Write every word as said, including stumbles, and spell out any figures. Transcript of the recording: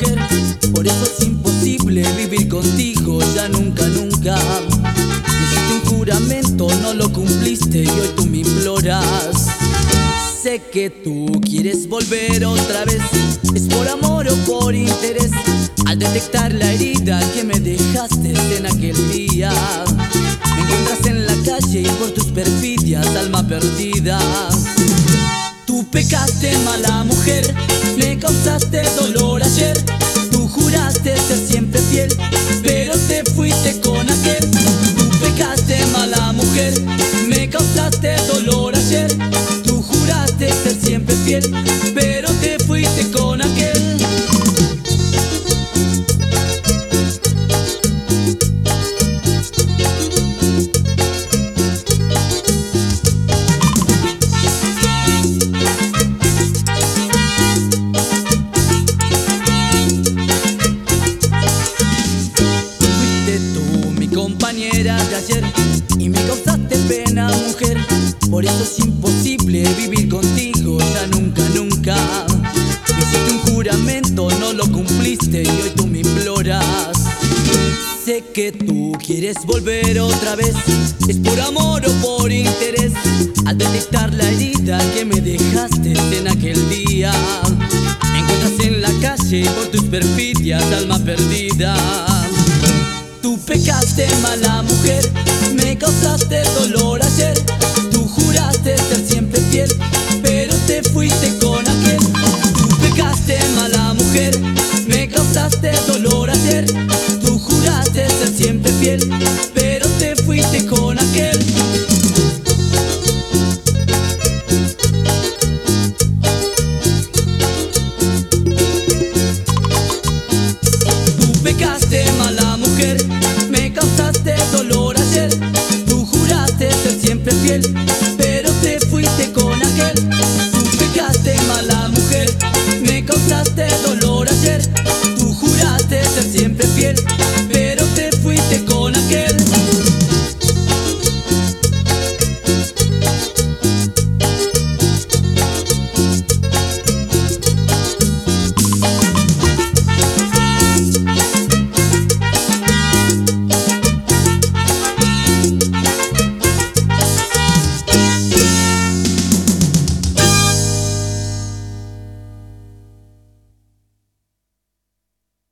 mujer, por eso es imposible vivir contigo ya nunca, nunca. Me hiciste un juramento, no lo cumpliste y hoy tú me imploras. Sé que tú quieres volver otra vez, es por amor o por interés. Al detectar la herida que me dejaste en aquel día, me encuentras en la calle y por tus perfidias, alma perdida. Tú pecaste, mala mujer, me causaste dolor ayer. Tú juraste ser siempre fiel, pero te fuiste con aquel. Tú pecaste, mala mujer, me causaste dolor ayer. Tú juraste ser siempre fiel, pero te fuiste con aquel. Compañera de ayer y me causaste pena, mujer, por eso es imposible vivir contigo ya nunca, nunca. Me hiciste un juramento, no lo cumpliste y hoy tú me imploras. Sé que tú quieres volver otra vez, es por amor o por interés. Al detectar la herida que me dejaste en aquel día, me encuentras en la calle por tus perfidias, alma perdida. Tú pecaste, mala mujer, me causaste dolor ayer. Tú juraste ser siempre fiel, pero te fuiste con aquel. Tú pecaste, mala mujer, me causaste dolor ayer. Tú juraste ser siempre fiel, pero te fuiste con aquel. Tú pecaste, mala mujer, me causaste dolor ayer. Tú juraste ser siempre fiel,